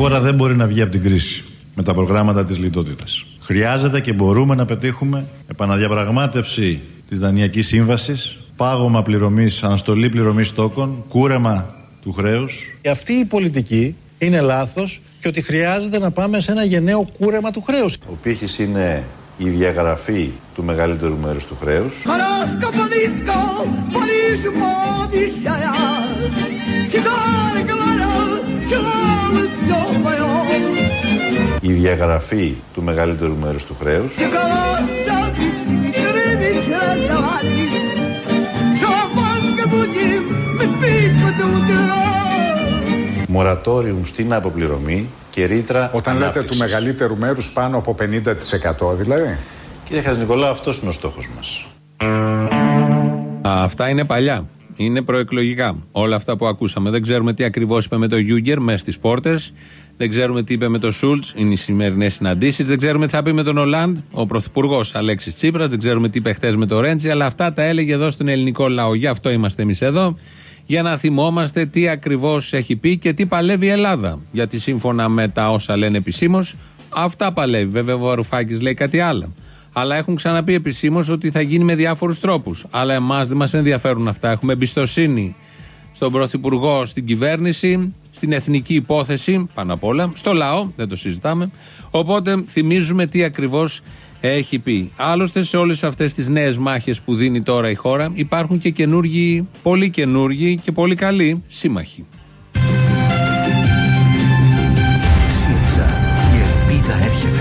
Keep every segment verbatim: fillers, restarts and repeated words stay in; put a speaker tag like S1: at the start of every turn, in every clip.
S1: χώρα δεν μπορεί να βγει από την κρίση με τα προγράμματα της λιτότητας. Χρειάζεται και μπορούμε να πετύχουμε επαναδιαπραγμάτευση της Δανειακής Σύμβασης, πάγωμα πληρωμής, αναστολή πληρωμής τόκων, κούρεμα του χρέους. Αυτή η πολιτική είναι λάθος και ότι χρειάζεται να πάμε σε ένα γενναίο κούρεμα του χρέους. Ο πύχης είναι η διαγραφή του μεγαλύτερου μέρους του χρέους. Η διαγραφή του μεγαλύτερου μέρους του χρέους. Μορατόριουμ στην αποπληρωμή και ρήτρα. Όταν ανάπτυξης. Λέτε του μεγαλύτερου μέρους, πάνω από πενήντα τοις εκατό δηλαδή. Κύριε Χατζηνικολάου, αυτός είναι ο στόχος μας.
S2: Αυτά είναι παλιά. Είναι προεκλογικά. Όλα αυτά που ακούσαμε. Δεν ξέρουμε τι ακριβώς είπε με το Γιούγκερ μέσα στις πόρτες. Δεν ξέρουμε τι είπε με το Σούλτς. Είναι οι σημερινές συναντήσεις. Δεν ξέρουμε τι θα πει με τον Ολάντ, ο πρωθυπουργός Αλέξης Τσίπρας. Δεν ξέρουμε τι είπε χτες με το Ρέντσι. Αλλά αυτά τα έλεγε εδώ στον ελληνικό λαό. Γι' αυτό είμαστε εμείς εδώ. Για να θυμόμαστε τι ακριβώς έχει πει και τι παλεύει η Ελλάδα. Γιατί σύμφωνα με τα όσα λένε επισήμως, αυτά παλεύει. Βέβαια, ο Βαρουφάκης λέει κάτι άλλο. Αλλά έχουν ξαναπεί επισήμως ότι θα γίνει με διάφορους τρόπους. Αλλά εμάς δεν μας ενδιαφέρουν αυτά. Έχουμε εμπιστοσύνη στον Πρωθυπουργό, στην κυβέρνηση, στην εθνική υπόθεση, πάνω απ' όλα, στο λαό, δεν το συζητάμε. Οπότε θυμίζουμε τι ακριβώς έχει πει. Άλλωστε, σε όλες αυτές τις νέες μάχες που δίνει τώρα η χώρα, υπάρχουν και καινούργιοι, πολύ καινούργιοι και πολύ καλοί σύμμαχοι.
S3: ΣΥΡΙΖΑ, η ελπίδα έρχεται.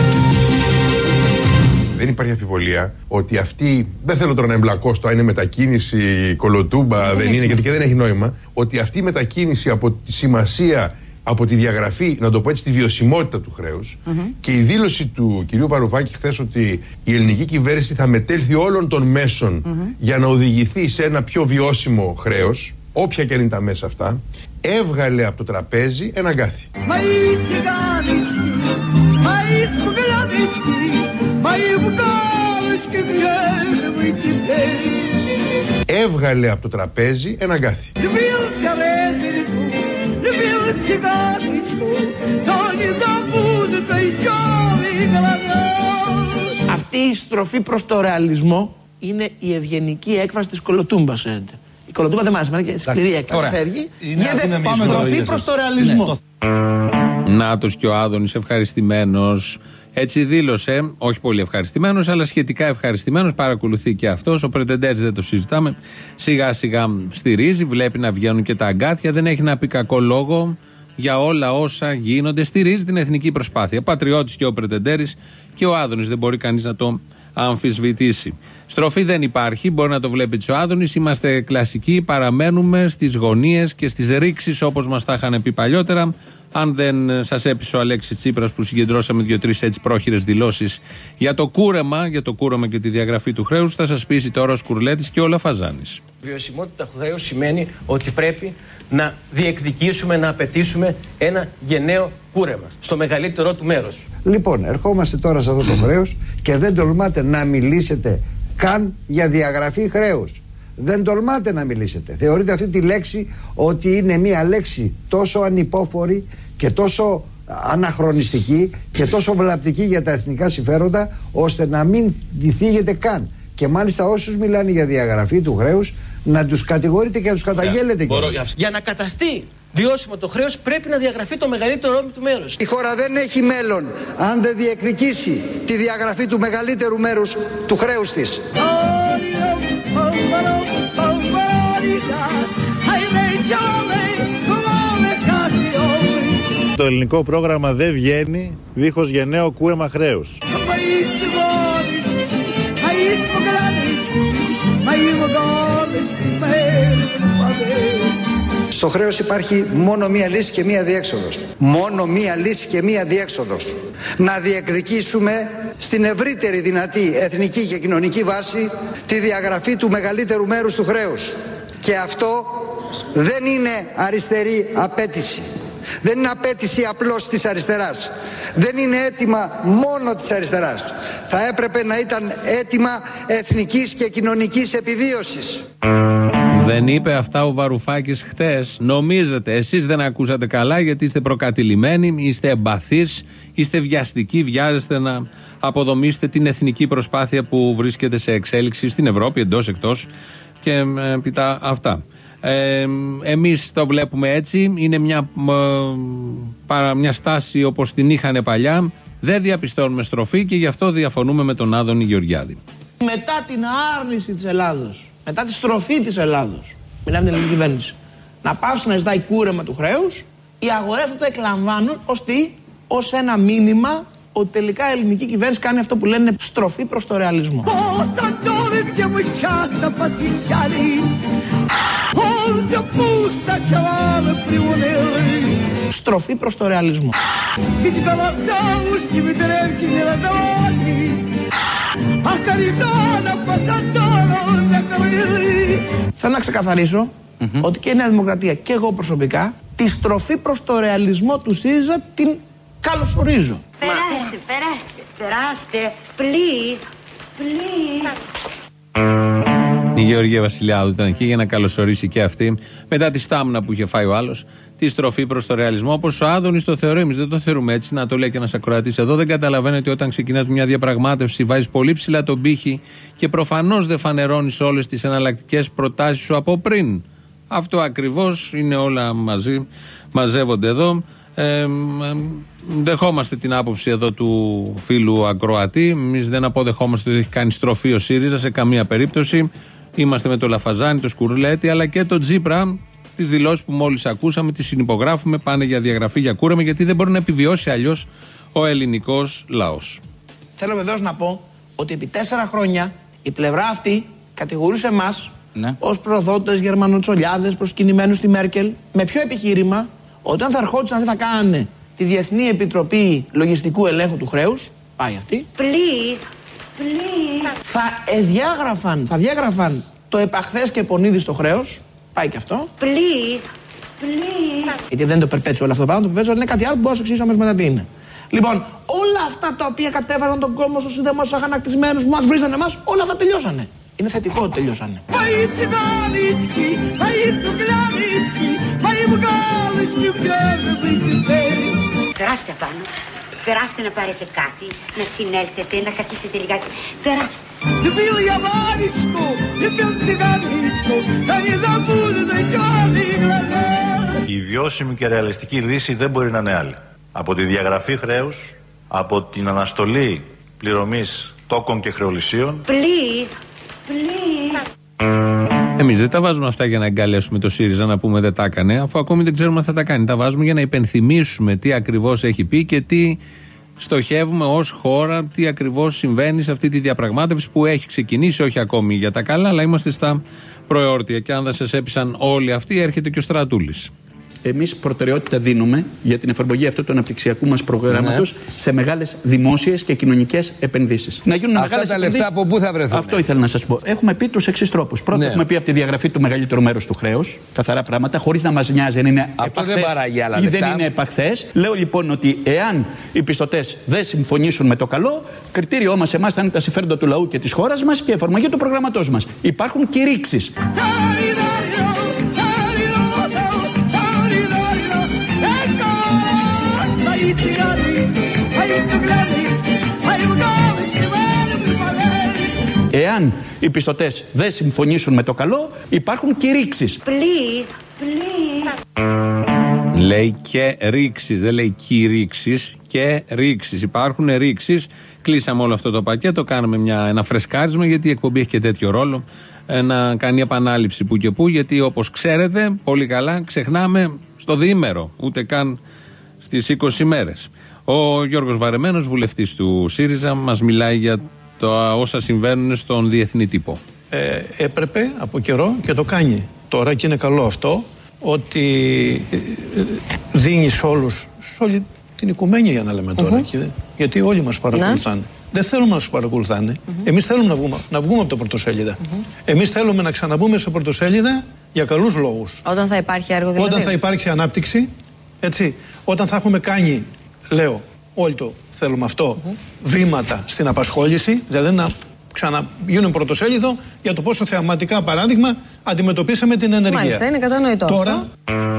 S4: Δεν υπάρχει αμφιβολία ότι αυτή, δεν θέλω τώρα να εμπλακώ στο αν είναι μετακίνηση, κολοτούμπα, δεν, δεν είναι, γιατί και δεν έχει νόημα, ότι αυτή η μετακίνηση από τη σημασία, από τη διαγραφή, να το πω έτσι, τη βιωσιμότητα του χρέους mm-hmm. και η δήλωση του κυρίου Βαρουφάκη χθες ότι η ελληνική κυβέρνηση θα μετέλθει όλων των μέσων mm-hmm. για να οδηγηθεί σε ένα πιο βιώσιμο χρέος, όποια και είναι τα μέσα αυτά, έβγαλε από το τραπέζι ένα αγκάθι. Έβγαλε από το τραπέζι ένα αγκάθι.
S5: Αυτή η στροφή προς το ρεαλισμό είναι η ευγενική έκφραση της κολοτούμπας. Η κολοτούμπα δεν μάθημα, είναι σκληρή έκφραση. Φεύγει, γίνεται στροφή προς το ρεαλισμό.
S2: Νάτος και ο Άδωνης ευχαριστημένος. Έτσι δήλωσε, όχι πολύ ευχαριστημένος, αλλά σχετικά ευχαριστημένος. Παρακολουθεί και αυτός. Ο Πρετεντέρης δεν το συζητάμε. Σιγά σιγά στηρίζει, βλέπει να βγαίνουν και τα αγκάθια. Δεν έχει να πει κακό λόγο για όλα όσα γίνονται. Στηρίζει την εθνική προσπάθεια. Πατριώτης και ο Πρετεντέρης και ο Άδωνης. Δεν μπορεί κανείς να το αμφισβητήσει. Στροφή δεν υπάρχει, μπορεί να το βλέπει ο Άδωνης. Είμαστε κλασικοί, παραμένουμε στις γωνίες και στις ρήξεις όπως μας τα είχαν πει παλιότερα. Αν δεν σας έπεισε ο Αλέξης Τσίπρας που συγκεντρώσαμε δύο-τρεις έτσι πρόχειρες δηλώσεις για το κούρεμα, για το κούρεμα και τη διαγραφή του χρέους, θα σας πείσει τώρα ο Σκουρλέτης και ο Λαφαζάνης.
S6: Βιωσιμότητα του χρέους σημαίνει ότι πρέπει να διεκδικήσουμε, να απαιτήσουμε ένα γενναίο κούρεμα στο μεγαλύτερό του μέρος.
S7: Λοιπόν, ερχόμαστε τώρα σε αυτό το χρέος και δεν τολμάτε να μιλήσετε καν για διαγραφή χρέους. Δεν τολμάτε να μιλήσετε. Θεωρείτε αυτή τη λέξη ότι είναι μια λέξη τόσο ανυπόφορη και τόσο αναχρονιστική και τόσο βλαπτική για τα εθνικά συμφέροντα, ώστε να μην διθίγεται καν. Και μάλιστα όσους μιλάνε για διαγραφή του χρέους, να τους κατηγορείτε και να τους καταγγέλλετε.
S6: Για, για να καταστεί βιώσιμο το χρέος, πρέπει να διαγραφεί το μεγαλύτερο του μέρους.
S7: Η χώρα δεν έχει μέλλον αν δεν διεκδικήσει τη διαγραφή του μεγαλύτερου μέρους του χρέους της.
S1: Το ελληνικό πρόγραμμα δεν βγαίνει δίχως γενναίο κούρεμα χρέους.
S7: Στο χρέος υπάρχει μόνο μία λύση και μία διέξοδος. Μόνο μία λύση και μία διέξοδος. Να διεκδικήσουμε στην ευρύτερη δυνατή εθνική και κοινωνική βάση τη διαγραφή του μεγαλύτερου μέρους του χρέους. Και αυτό δεν είναι αριστερή απέτηση. Δεν είναι απέτηση απλώς της αριστεράς. Δεν είναι αίτημα μόνο της αριστεράς. Θα έπρεπε να ήταν αίτημα εθνικής και κοινωνικής επιβίωσης.
S2: Δεν είπε αυτά ο Βαρουφάκης χτες? Νομίζετε, εσείς δεν ακούσατε καλά, γιατί είστε προκατηλημένοι, είστε εμπαθείς, είστε βιαστικοί, βιάζεστε να αποδομήσετε την εθνική προσπάθεια που βρίσκεται σε εξέλιξη στην Ευρώπη, εντός, εκτός και ε, πιτά αυτά. Ε, εμείς το βλέπουμε έτσι, είναι μια, ε, μια στάση όπως την είχαν παλιά, δεν διαπιστώνουμε στροφή και γι' αυτό διαφωνούμε με τον Άδωνη Γεωργιάδη.
S5: Μετά την άρνηση της Ελλάδος, μετά τη στροφή της Ελλάδος, μιλάμε την ελληνική κυβέρνηση, να πάψει να ζητάει κούρεμα του χρέους, οι αγορές αυτό το εκλαμβάνουν ως τι, ως ένα μήνυμα ότι τελικά η ελληνική κυβέρνηση κάνει αυτό που λένε στροφή προς το ρεαλισμό. Στροφή προς το ρεαλισμό. Θέλω να ξεκαθαρίσω mm-hmm. ότι και η Νέα Δημοκρατία και εγώ προσωπικά τη στροφή προς το ρεαλισμό του ΣΥΡΙΖΑ την καλωσορίζω.
S8: Περάστε, περάστε, περάστε, please, please.
S2: Η Γεωργία Βασιλιάδου ήταν εκεί για να καλωσορίσει και αυτή, μετά τη στάμνα που είχε φάει ο άλλος, τη στροφή προς το ρεαλισμό. Όπως ο Άδωνης το θεωρεί, εμείς δεν το θεωρούμε έτσι. Να το λέει και ένας ακροατής εδώ. Δεν καταλαβαίνετε όταν ξεκινάς μια διαπραγμάτευση, βάζεις πολύ ψηλά τον πύχη και προφανώς δεν φανερώνεις όλες τις εναλλακτικές προτάσεις σου από πριν. Αυτό ακριβώς είναι όλα μαζί, μαζεύονται εδώ. Ε, ε, δεχόμαστε την άποψη εδώ του φίλου ακροατή. Εμείς δεν αποδεχόμαστε ότι έχει κάνει στροφή ο ΣΥΡΙΖΑ σε καμία περίπτωση. Είμαστε με το Λαφαζάνη, το Σκουρλέτη, αλλά και το Τζίπρα. Τις δηλώσεις που μόλις ακούσαμε, τις συνυπογράφουμε, πάνε για διαγραφή, για κούρεμα, γιατί δεν μπορεί να επιβιώσει αλλιώς ο ελληνικός λαός.
S5: Θέλω βεβαίως να πω ότι επί τέσσερα χρόνια η πλευρά αυτή κατηγορούσε εμάς ναι. ως προδότες γερμανοτσολιάδες προσκυνημένους στη Μέρκελ. Με ποιο επιχείρημα? Όταν θα ερχόντουσαν αυτοί θα κάνανε τη Διεθνή Επιτροπή Λογιστικού Ελέγχου του Χρέους, πάει αυτή,
S8: please, please.
S5: θα διάγραφαν, θα διάγραφαν το επαχθές και πονίδιστο χρέος, πάει και αυτό,
S8: please, please.
S5: γιατί δεν είναι το perpetual αυτό το πράγμα, το perpetual είναι κάτι άλλο που μπορώ να σου εξηγήσω αμέσως μετά τι είναι. Λοιπόν, όλα αυτά τα οποία κατέβαλαν τον κόσμο στο Σύνταγμα, στους αγανακτισμένους που μας βρίζανε εμάς, όλα αυτά τελειώσανε. Είναι θετικό ότι τελειώσανε.
S8: Περάστε πάνω, περάστε να πάρετε κάτι, να συνέλθετε, να καθίσετε λιγάκι. Περάστε.
S1: Η βιώσιμη και ρεαλιστική λύση δεν μπορεί να είναι άλλη. Από τη διαγραφή χρέους, από την αναστολή πληρωμής τόκων και χρεολυσίων.
S8: Please, please.
S2: Εμείς δεν τα βάζουμε αυτά για να εγκαλέσουμε το ΣΥΡΙΖΑ, να πούμε δεν τα έκανε, αφού ακόμη δεν ξέρουμε αν θα τα κάνει. Τα βάζουμε για να υπενθυμίσουμε τι ακριβώς έχει πει και τι στοχεύουμε ως χώρα, τι ακριβώς συμβαίνει σε αυτή τη διαπραγμάτευση που έχει ξεκινήσει, όχι ακόμη για τα καλά, αλλά είμαστε στα προεόρτια. Και αν δεν σας έπεισαν όλοι αυτοί, έρχεται και ο Στρατούλης.
S9: Εμείς προτεραιότητα δίνουμε για την εφαρμογή αυτού του αναπτυξιακού μας προγράμματος ναι. σε μεγάλες δημόσιες και κοινωνικές επενδύσεις. Να γίνουν
S10: αυτά
S9: μεγάλες
S10: τα λεφτά
S9: επενδύσεις.
S10: από πού θα βρεθούν?
S9: Αυτό ήθελα να σας πω. Έχουμε πει τους εξής τρόπους. Πρώτα, ναι. έχουμε πει από τη διαγραφή του μεγαλύτερου μέρους του χρέους, καθαρά πράγματα, χωρίς να μας νοιάζει αν είναι
S10: αυτό
S9: επαχθές
S10: δεν παράγει άλλα
S9: ή
S10: λεφτά.
S9: δεν είναι επαχθές. Λέω λοιπόν ότι εάν οι πιστωτές δεν συμφωνήσουν με το καλό, κριτήριό μας εμάς θα είναι τα συμφέροντα του λαού και της χώρας μας και η εφαρμογή του προγραμματός μας. Υπάρχουν κηρύξεις. Εάν οι πιστωτές δεν συμφωνήσουν με το καλό, υπάρχουν κηρύξεις.
S8: Please, please.
S2: Λέει και ρήξεις, δεν λέει κηρύξεις, και ρήξεις. Υπάρχουν ρήξεις. Κλείσαμε όλο αυτό το πακέτο, κάναμε μια, ένα φρεσκάρισμα, γιατί η εκπομπή έχει και τέτοιο ρόλο, να κάνει επανάληψη που και που, γιατί όπως ξέρετε πολύ καλά ξεχνάμε στο διήμερο, ούτε καν στις είκοσι μέρες. Ο Γιώργος Βαρεμένος, βουλευτής του ΣΥΡΙΖΑ, μας μιλάει για το όσα συμβαίνουν στον διεθνή τύπο.
S11: Ε, έπρεπε από καιρό και το κάνει τώρα και είναι καλό αυτό, ότι δίνει σε όλους, σε όλη την οικουμένεια να λέμε τώρα, uh-huh. και, γιατί όλοι μας παρακολουθάνε. Ναι. Δεν θέλουμε να μας παρακολουθάνε. Uh-huh. Εμείς θέλουμε να βγούμε, να βγούμε από τα πρωτοσέλιδα. Uh-huh. Εμείς θέλουμε να ξαναμπούμε σε πρωτοσέλιδα για καλούς λόγους.
S12: Όταν θα υπάρχει έργο δηλαδή.
S11: Όταν θα υπάρξει ανάπτυξη, έτσι, όταν θα έχουμε κάνει, λέω, όλοι το θέλουμε αυτό, mm-hmm. βήματα στην απασχόληση, δηλαδή να ξαναγίνουν πρωτοσέλιδο για το πόσο θεαματικά, παράδειγμα, αντιμετωπίσαμε την ενεργεία.
S10: Μάλιστα, είναι κατανοητό
S11: Τώρα...
S10: αυτό.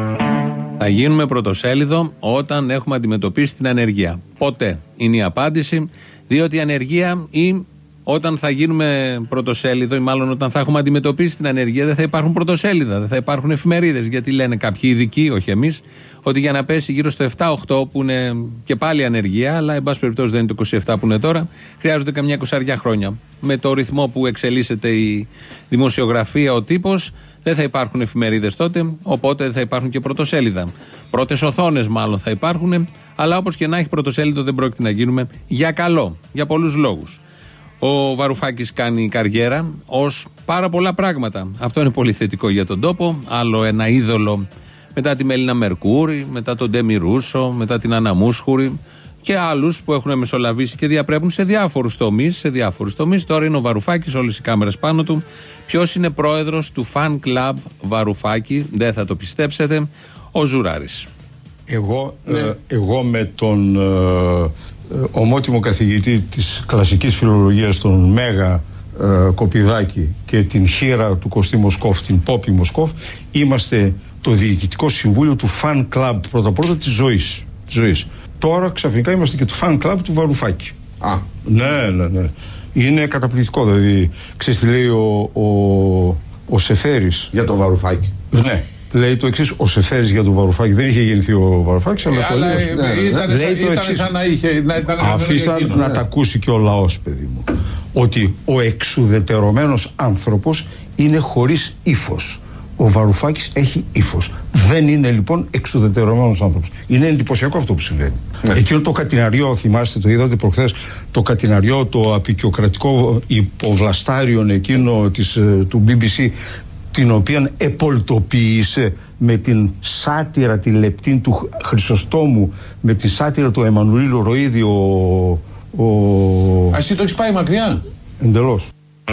S2: Θα γίνουμε πρωτοσέλιδο όταν έχουμε αντιμετωπίσει την ανεργία. Πότε είναι η απάντηση, διότι η ανεργία ή όταν θα γίνουμε πρωτοσέλιδο ή μάλλον όταν θα έχουμε αντιμετωπίσει την ανεργία δεν θα υπάρχουν πρωτοσέλιδα, δεν θα υπάρχουν εφημερίδες. Γιατί λένε κάποιοι ειδικοί, όχι εμείς, ότι για να πέσει γύρω στο επτά οκτώ που είναι και πάλι ανεργία, αλλά εν πάση περιπτώσει δεν είναι το είκοσι επτά που είναι τώρα, χρειάζονται καμιά εικοσαριά χρόνια. Με το ρυθμό που εξελίσσεται η δημοσιογραφία, ο τύπος, δεν θα υπάρχουν εφημερίδες τότε, οπότε δεν θα υπάρχουν και πρωτοσέλιδα. Πρώτες οθόνες μάλλον θα υπάρχουν, αλλά όπως και να έχει πρωτοσέλιδο δεν πρόκειται να γίνουμε για καλό, για πολλούς λόγους. Ο Βαρουφάκης κάνει καριέρα ως πάρα πολλά πράγματα. Αυτό είναι πολύ θετικό για τον τόπο. Άλλο ένα είδωλο μετά τη Μελίνα Μερκούρη, μετά τον Ντέμι Ρούσο, μετά την Άννα Μούσχουρη και άλλους που έχουν μεσολαβήσει και διαπρέπουν σε διάφορους τομείς. Σε διάφορους τομείς. Τώρα είναι ο Βαρουφάκης, όλες οι κάμερες πάνω του. Ποιος είναι πρόεδρος του Fan Club Βαρουφάκη, δεν θα το πιστέψετε, ο Ζουράρης.
S12: Εγώ, ναι. ε, εγώ με τον ε, ε, ομότιμο καθηγητή της κλασικής φιλολογίας, τον Μέγα ε, Κοπηδάκη, και την χείρα του Κωστή Μοσκόφ, την Πόπη Μοσκόφ, είμαστε το διοικητικό συμβούλιο του Fan Club πρώτα-πρώτα της ζωής, της ζωής. Τώρα ξαφνικά είμαστε και του Fan Club του Βαρουφάκη. Α, ναι, ναι, ναι. Είναι καταπληκτικό, δηλαδή. Ξέρεις τι λέει ο, ο, ο Σεφέρης
S4: για τον Βαρουφάκη?
S12: Ναι. Λέει το εξής: ο Σεφέρης για τον Βαρουφάκη, δεν είχε γεννηθεί ο Βαρουφάκης, αλλά, ε, αλλά το λέει, ναι, ήταν, ναι. Λέει το εξής, σαν να είχε. Να, ήταν αφήσα να, να, να τα ακούσει και ο λαός, παιδί μου. Ότι ο εξουδετερωμένος άνθρωπος είναι χωρίς ύφος. Ο Βαρουφάκης έχει ύφος. Δεν είναι λοιπόν εξουδετερωμένος άνθρωπος. Είναι εντυπωσιακό αυτό που συμβαίνει. Ναι. Εκείνο το κατηναριό, θυμάστε, το είδατε προχθές, το κατηναριό, το απεικιοκρατικό υποβλαστάριον εκείνο της, του μπι μπι σι, την οποία επολτοποίησε με την σάτυρα τη λεπτή του Χρυσοστόμου, με τη σάτυρα του Εμμανουήλ Ροίδη, ο, ο...
S13: Α, εσύ το έχεις πάει μακριά.
S12: Εντελώς.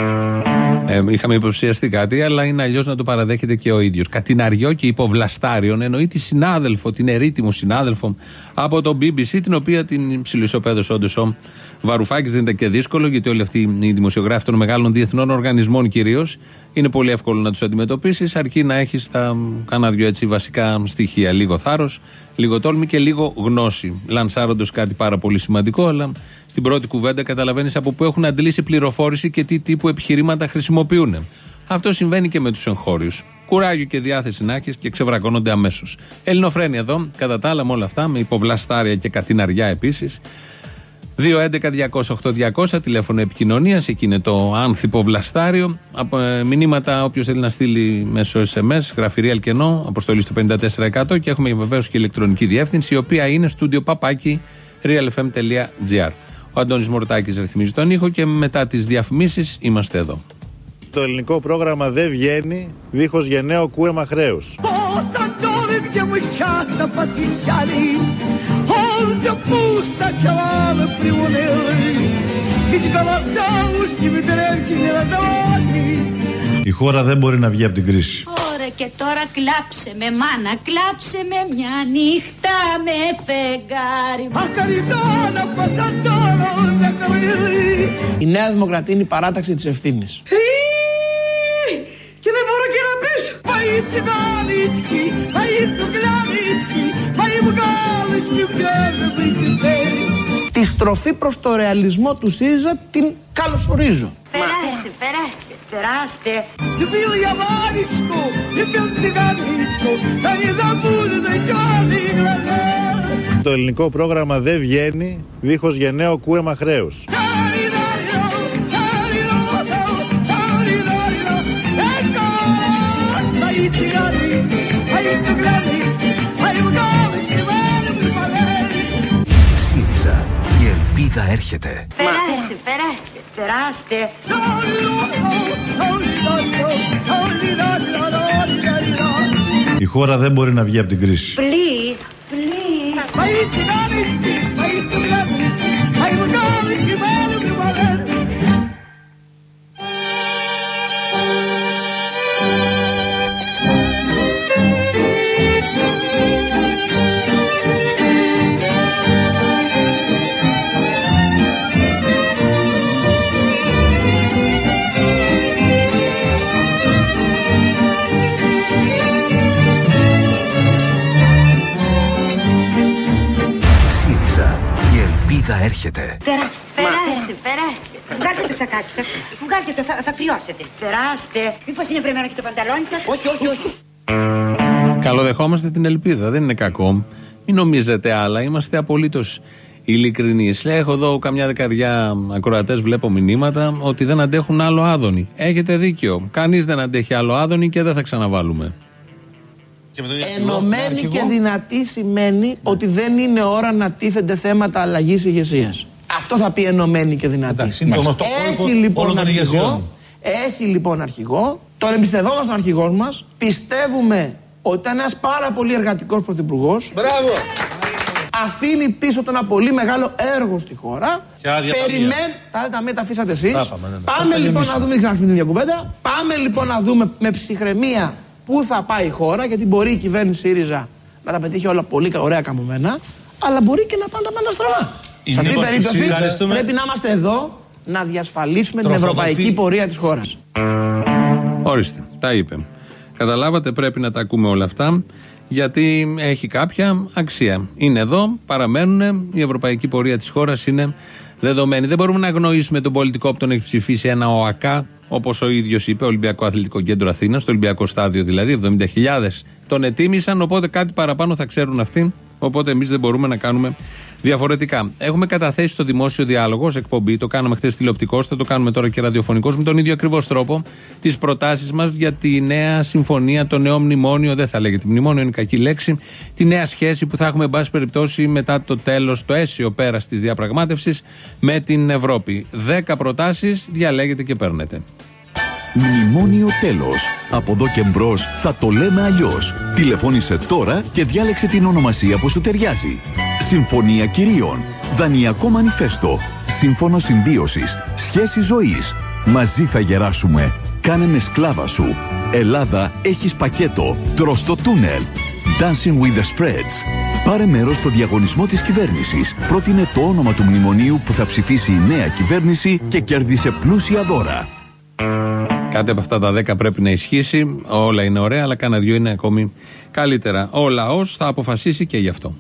S2: Ε, είχαμε υποψιαστεί κάτι, αλλά είναι αλλιώς να το παραδέχεται και ο ίδιος. Κατηναριό και υποβλαστάριον εννοεί τη συνάδελφο, την ερήτημο συνάδελφο από το μπι μπι σι, την οποία την ψιλοεισοπαίδωσε όντως ο Βαρουφάκης. Δεν ήταν και δύσκολο, γιατί όλοι αυτοί οι δημοσιογράφοι των μεγάλων διεθνών οργανισμών κυρίως είναι πολύ εύκολο να τους αντιμετωπίσεις, αρκεί να έχεις τα κάνα δυο έτσι βασικά στοιχεία. Λίγο θάρρος, λίγο τόλμη και λίγο γνώση. Λανσάροντας κάτι πάρα πολύ σημαντικό, αλλά στην πρώτη κουβέντα καταλαβαίνεις από πού έχουν αντλήσει πληροφόρηση και τι τύπου επιχειρήματα χρησιμοποιούν. Αυτό συμβαίνει και με τους εγχώριους. Κουράγιο και διάθεση να έχεις και ξεβρακώνονται αμέσως. Ελληνοφρένεια εδώ, κατά τα άλλα με όλα αυτά, με υποβλαστάρια και κατηναριά επίσης. δύο έντεκα διακόσια οκτώ διακόσια τηλέφωνο επικοινωνίας, εκεί είναι το άνθυπο βλαστάριο. Από, ε, μηνύματα όποιος θέλει να στείλει μέσω ες εμ ες, γραφειρία Αλκενό, αποστολή στο πενήντα τέσσερα εκατό, και έχουμε βεβαίως και ηλεκτρονική διεύθυνση, η οποία είναι στούντιο παπάκι realfm.gr. Ο Αντώνης Μορτάκης ρυθμίζει τον ήχο και μετά τις διαφημίσεις είμαστε εδώ.
S1: Το ελληνικό πρόγραμμα δεν βγαίνει δίχως γενναίο κούρεμα χρέους. Η χώρα δεν μπορεί να βγει από την κρίση.
S8: Ωραία, και τώρα κλάψε με μάνα, κλάψε με μια νύχτα με φεγγάρι.
S5: Η Νέα Δημοκρατία είναι η παράταξη της ευθύνης.
S14: Και δεν μπορώ και να πέσω.
S5: Τη στροφή προς το ρεαλισμό του ΣΥΡΙΖΑ την καλωσορίζω.
S8: Περάστε, περάστε, περάστε.
S1: Το ελληνικό πρόγραμμα δεν βγαίνει δίχως γενναίο κούρεμα χρέους.
S3: ΣΥΡΙΖΑ, η ελπίδα έρχεται.
S8: Περάστε, περάστε, περάστε.
S1: Η χώρα δεν μπορεί να βγει από την κρίση.
S8: Please, please.
S3: έρχεται.
S8: Περάστε, περάστε, περάστε. Βγάλτε το σακάκι σας, βγάλτε το, θα, θα κρυώσετε. Περάστε. Μήπως είναι βρεμένο και το πανταλόνι σας? Όχι, όχι, όχι.
S2: Καλοδεχόμαστε την ελπίδα, δεν είναι κακό. Μην νομίζετε άλλα, είμαστε απολύτως ειλικρινείς. Έχω εδώ καμιά δεκαριά ακροατές, βλέπω μηνύματα ότι δεν αντέχουν άλλο άδωνη. Έχετε δίκιο. Κανείς δεν αντέχει άλλο άδωνη και δεν θα ξαναβάλουμε.
S5: Ενωμένη και δυνατή σημαίνει ότι δεν είναι ώρα να τίθενται θέματα αλλαγής ηγεσίας. Αυτό θα πει ενωμένη και δυνατή. Έχει λοιπόν αρχηγό, έχει λοιπόν αρχηγό, τον εμπιστευόμαστε τον αρχηγό μας, πιστεύουμε ότι ήταν ένας πάρα πολύ εργατικός πρωθυπουργός.
S13: Μπράβο!
S5: Αφήνει πίσω του ένα πολύ μεγάλο έργο στη χώρα. Περιμένει. Τα ταμεία τα αφήσατε εσείς. Πάμε, ναι, ναι. Πάμε λοιπόν να δούμε, ξανά την ίδια κουβέντα. Πάμε λοιπόν να δούμε με ψυχραιμία πού θα πάει η χώρα. Γιατί μπορεί η κυβέρνηση ΣΥΡΙΖΑ να τα πετύχει όλα πολύ ωραία καμωμένα, αλλά μπορεί και να πάνε τα πάντα στραβά. Σε αυτή την περίπτωση πρέπει να είμαστε εδώ να διασφαλίσουμε την ευρωπαϊκή πορεία της χώρας.
S2: Ορίστε, τα είπε. Καταλάβατε, πρέπει να τα ακούμε όλα αυτά. Γιατί έχει κάποια αξία. Είναι εδώ, παραμένουν, η ευρωπαϊκή πορεία της χώρας είναι δεδομένη. Δεν μπορούμε να αγνοήσουμε τον πολιτικό που τον έχει ψηφίσει ένα ΟΑΚΑ, όπως ο ίδιος είπε, Ολυμπιακό Αθλητικό Κέντρο Αθήνας, στο Ολυμπιακό Στάδιο δηλαδή, εβδομήντα χιλιάδες τον ετοίμησαν, οπότε κάτι παραπάνω θα ξέρουν αυτοί, οπότε εμείς δεν μπορούμε να κάνουμε διαφορετικά. Έχουμε καταθέσει στο δημόσιο διάλογο ως εκπομπή, το κάναμε χθες τηλεοπτικώς, θα το κάνουμε τώρα και ραδιοφωνικώς, με τον ίδιο ακριβώς τρόπο, τις προτάσεις μας για τη νέα συμφωνία, το νέο μνημόνιο, δεν θα λέγεται μνημόνιο, είναι κακή λέξη, τη νέα σχέση που θα έχουμε, εν πάση περιπτώσει, μετά το τέλος, το αίσιο πέρας της διαπραγμάτευσης με την Ευρώπη. Δέκα προτάσεις, διαλέγετε και παίρνετε.
S10: Μνημόνιο τέλος. Από εδώ και μπρος θα το λέμε αλλιώς. Τηλεφώνησε τώρα και διάλεξε την ονομασία που σου ταιριάζει. Συμφωνία κυρίων. Δανειακό μανιφέστο. Σύμφωνο συμβίωσης. Σχέση ζωής. Μαζί θα γεράσουμε. Κάνε με σκλάβα σου. Ελλάδα, έχεις πακέτο. Τρως το τούνελ. Dancing with the spreads. Πάρε μέρος στο διαγωνισμό της κυβέρνησης. Πρότεινε το όνομα του μνημονίου που θα ψηφίσει η νέα κυβέρνηση και κέρδισε πλούσια δώρα.
S2: Κάτι από αυτά τα δέκα πρέπει να ισχύσει. Όλα είναι ωραία, αλλά κάνα δυο είναι ακόμη καλύτερα. Ο λαός θα αποφασίσει και γι' αυτό.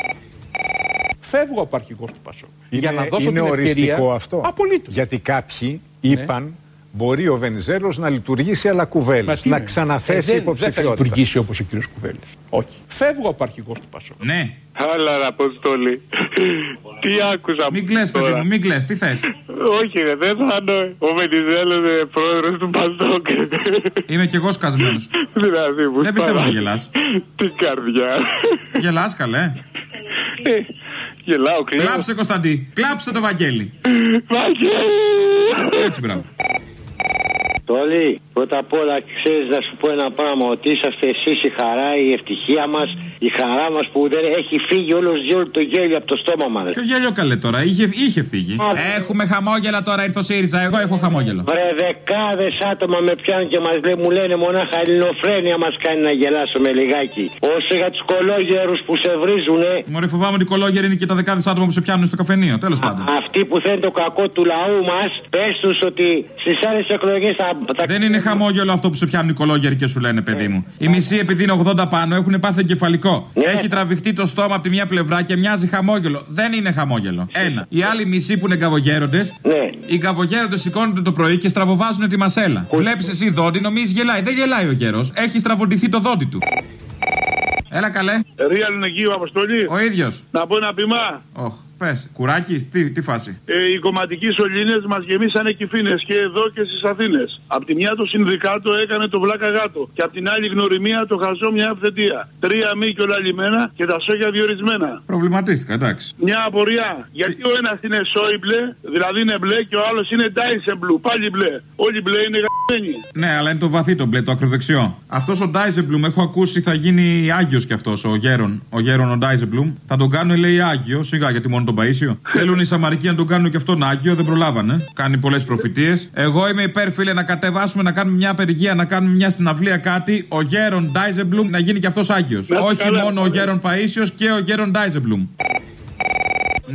S14: Φεύγω από αρχηγός του ΠΑΣΟΚ.
S15: Για να δώσω είναι την ευκαιρία. Οριστικό αυτό.
S14: Απολύτως.
S15: Γιατί κάποιοι είπαν. Ναι. Μπορεί ο Βενιζέλος να λειτουργήσει αλλά Κουβέλης, να ξαναθέσει ε, δεν, υποψηφιότητα.
S14: Δεν θα λειτουργήσει όπως ο κύριος Κουβέλης. Όχι. Φεύγω από αρχηγός του ΠΑΣΟΚ.
S16: Ναι. Άλλα ρε Αποστόλη. Τι άκουσα.
S14: Μην κλαις παιδί μου, μην κλαις. Τι θες.
S16: Όχι ρε, δεν θα είναι. Ο Βενιζέλος είναι πρόεδρος του ΠΑΣΟΚ.
S14: Είμαι κι εγώ σκασμένος.
S16: Δηλαδή μου.
S14: Δεν πιστεύω να γελάς.
S16: Τι καρδιά.
S14: Γελάς καλέ.
S16: Γελάω, κλαίω.
S14: Κλάψε Κωνσταντί, κλάψε το Βαγγέλη.
S16: Βαγγέλη.
S14: Έτσι μπράβο.
S17: Τόλι, πρώτα απ' όλα ξέρεις να σου πω ένα πράγμα, ότι είσαστε εσείς η χαρά, η ευτυχία μας, η χαρά μας που δεν έχει φύγει όλο το γέλιο από το στόμα μας.
S14: Ποιο γέλιο καλέ τώρα, είχε, είχε φύγει. Α, έχουμε χαμόγελα τώρα, ήρθε ο ΣΥΡΙΖΑ, εγώ έχω χαμόγελο.
S17: Βρε δεκάδες άτομα με πιάνουν και μας λένε, μου λένε μονάχα ελληνοφρένεια μας κάνει να γελάσουμε λιγάκι. Όσο για τους κολόγερους που σε βρίζουνε.
S14: Μωρέ φοβάμαι ότι οι κολόγεροι είναι και τα δεκάδες άτομα που σε πιάνουν στο καφενείο, τέλος πάντων.
S17: Αυτοί που θέλουν το κακό του λαού μας, πες τους ότι στις άλλες εκλογές θα.
S14: Δεν είναι χαμόγελο αυτό που σε πιάνουν οι κολόγεροι και σου λένε, παιδί μου. Οι μισοί, επειδή είναι ογδόντα πάνω, έχουν πάθει εγκεφαλικό. Ναι. Έχει τραβηχτεί το στόμα από τη μία πλευρά και μοιάζει χαμόγελο. Δεν είναι χαμόγελο. Ένα. Οι άλλοι μισοί που είναι γκαβογέροντες, ναι. Οι γκαβογέροντες σηκώνονται το πρωί και στραβοβάζουν τη μασέλα. Βλέπεις εσύ δόντι, νομίζεις γελάει. Δεν γελάει ο γέρος. Έχει στραβοντηθεί το δόντι του. Έλα καλέ.
S16: Real Νεγίου Αποστολή.
S14: Ο ίδιος.
S16: Να πω ένα ποιμά.
S14: Όχ, πες. Κουράκης, τι, τι φάση.
S16: Ε, οι κομματικοί σωλήνες μας γεμίσανε κυφίνες και εδώ και στις Αθήνες. Απ' τη μια το συνδικάτο έκανε το βλάκα γάτο. Και απ' την άλλη γνωριμία το χαζό μια αυθεντία. Τρία μη και όλα λιμένα και τα σόγια διορισμένα.
S14: Προβληματίστηκα, εντάξει.
S16: Μια απορία. Γιατί ο ένας είναι σόιμπλε, δηλαδή είναι μπλε, και ο άλλος είναι ντάισεμπλου, πάλι μπλε. Όλοι μπλε είναι γαμμένοι.
S14: Ναι, αλλά είναι το βαθύ το μπλε, το ακροδεξιό. Αυτός ο Ντάιζεμπλουμ, έχω ακούσει, θα γίνει Άγιος κι αυτός, ο Γέρον. Ο Γέρον ο Ντάιζεμπλουμ. Θα τον κάνουν, λέει, Άγιο, σιγά γιατί μόνο τον Παΐσιο. Θέλουν οι Σαμαρικοί να τον κάνουν και αυτόν Άγιο, δεν προλάβανε. Κάνει πολλές προφητείες. Εγώ είμαι υπέρ, φίλε, να κατεβάσουμε, να κάνουμε μια απεργία, να κάνουμε μια συναυλία κάτι. Ο Γέρον Ντάιζεμπλουμ να γίνει κι αυτός Άγιος. Όχι καλά, μόνο καλά. Ο Γέρον Παΐσιος και ο Γέρον Ντάιζεμπλουμ. Ναι.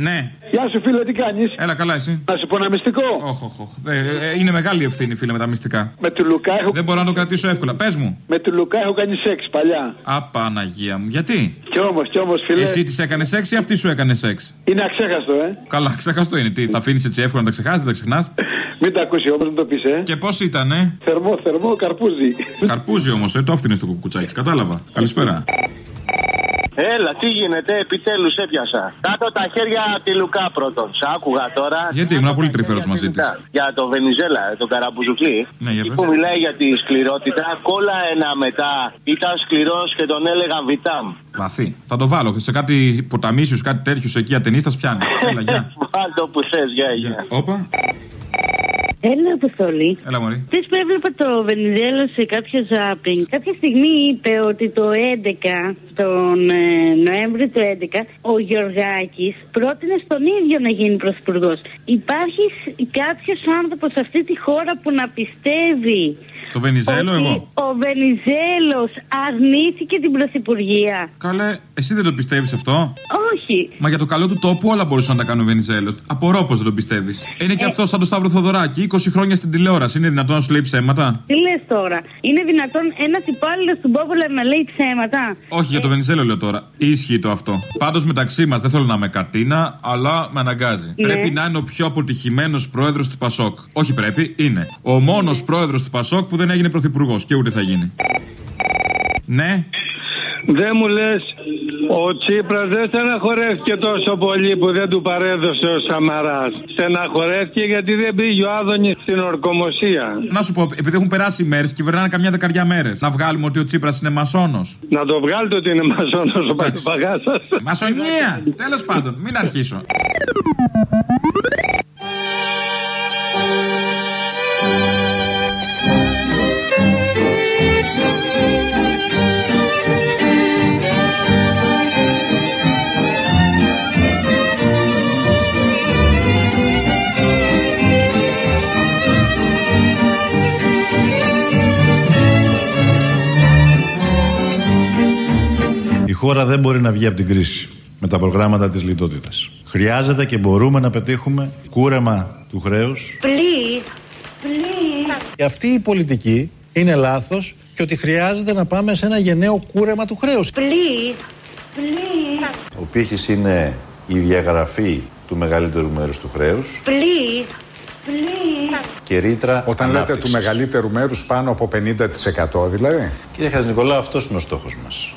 S18: Γεια σου, φίλε, τι κάνεις?
S14: Έλα, καλά, εσύ.
S18: Να σου πω ένα μυστικό.
S14: Όχι, όχι, όχι. Είναι μεγάλη ευθύνη, φίλε, με τα μυστικά.
S18: Με του Λουκά έχω.
S14: Δεν μπορώ να το κρατήσω εύκολα. Πες μου.
S18: Με του Λουκά έχω κάνει σεξ παλιά.
S14: Α, Παναγία μου. Γιατί?
S18: Κι όμως, κι όμως, φίλε.
S14: Εσύ τη έκανε σεξ ή αυτή σου έκανε σεξ?
S18: Είναι αξέχαστο, ε.
S14: Καλά, ξεχαστό είναι. Τι, τα αφήνει έτσι εύκολα να τα ξεχάσει, δεν τα ξεχνά.
S18: Μην τα ακούσει όμως, μην το πεις, ε.
S14: Και πώς ήτανε?
S18: Θερμό, θερμό, καρπούζι.
S14: Καρπούζι όμως, ε, το έφτιανε στο κουκουτσάκι. Κατάλαβα. Καλησπέρα.
S19: Έλα, τι γίνεται, επιτέλους έπιασα. Κάτω τα χέρια τη Λουκά πρώτον. Σ' άκουγα τώρα.
S14: Γιατί ήμουν πολύ τρυφερός μαζί της.
S19: Για το Βενιζέλα, τον Καραμπουζουκλή.
S14: Ναι, για
S19: που μιλάει για τη σκληρότητα. Κόλλα ένα μετά. Ήταν σκληρός και τον έλεγαν Βιτάμ.
S14: Βαθύ. Θα το βάλω σε κάτι ποταμίσιους, κάτι τέτοιους εκεί ατενίστας πιάνει. Έλα, γεια.
S19: Βάλ' που θες, γεια, γεια.
S14: Όπα.
S20: Έλα, Αποστολή.
S14: Έλα, μωρή.
S20: Θες που έβλεπα το Βενιζέλο σε κάποιο ζάπινγκ. Κάποια στιγμή είπε ότι το έντεκα, τον ε, Νοέμβριο του έντεκα, ο Γεωργάκης πρότεινε στον ίδιο να γίνει πρωθυπουργός. Υπάρχει κάποιος άνθρωπος σε αυτή τη χώρα που να πιστεύει
S14: το Βενιζέλο,
S20: ότι
S14: εγώ.
S20: Ο Βενιζέλος αρνήθηκε την πρωθυπουργία.
S14: Καλέ, εσύ δεν το πιστεύεις αυτό?
S20: Όχι.
S14: Μα για το καλό του τόπου όλα μπορούσε να τα κάνει ο Βενιζέλος. Απορώ πως δεν το πιστεύεις. Είναι και ε... αυτό σαν το Σταύρο Θοδωράκη, είκοσι χρόνια στην τηλεόραση. Είναι δυνατόν να σου λέει ψέματα?
S20: Τι λες τώρα? Είναι δυνατόν ένας υπάλληλος του Μπόβολα να λέει ψέματα?
S14: Όχι, ε... για το Βενιζέλο λέω τώρα. Ισχύει το αυτό. Πάντως μεταξύ μας, δεν θέλω να είμαι κατίνα, αλλά με αναγκάζει. Ναι. Πρέπει να είναι ο πιο αποτυχημένος πρόεδρος του Πασόκ. Όχι πρέπει, είναι. Ο μόνος πρόεδρος του Πασόκ που δεν έγινε πρωθυπουργός και ούτε θα γίνει. Ναι.
S21: Δεν μου λες, ο Τσίπρας δεν στεναχωρέθηκε τόσο πολύ που δεν του παρέδωσε ο Σαμαράς. Στεναχωρέθηκε γιατί δεν πήγε ο Άδωνης στην ορκομοσία.
S14: Να σου πω, επειδή έχουν περάσει μέρες, κυβερνάνε καμιά δεκαριά μέρες, να βγάλουμε ότι ο Τσίπρας είναι μασόνος?
S21: Να το βγάλετε ότι είναι μασόνος ο Παπαγάσας.
S14: Μασονία! Τέλος πάντων, μην αρχίσω.
S1: Η χώρα δεν μπορεί να βγει από την κρίση με τα προγράμματα της λιτότητας. Χρειάζεται και μπορούμε να πετύχουμε κούρεμα του χρέους.
S8: Please, please.
S1: Και αυτή η πολιτική είναι λάθος και ότι χρειάζεται να πάμε σε ένα γενναίο κούρεμα του χρέους.
S8: Please, please.
S1: Ο πύχης είναι η διαγραφή του μεγαλύτερου μέρους του χρέους.
S8: Please, please.
S1: Και ρήτρα
S15: Όταν
S1: ανάπτυξης.
S15: λέτε του μεγαλύτερου μέρους, πάνω από πενήντα τοις εκατό δηλαδή.
S1: Κύριε Χατζηνικολάου, αυτός είναι ο στόχος μας.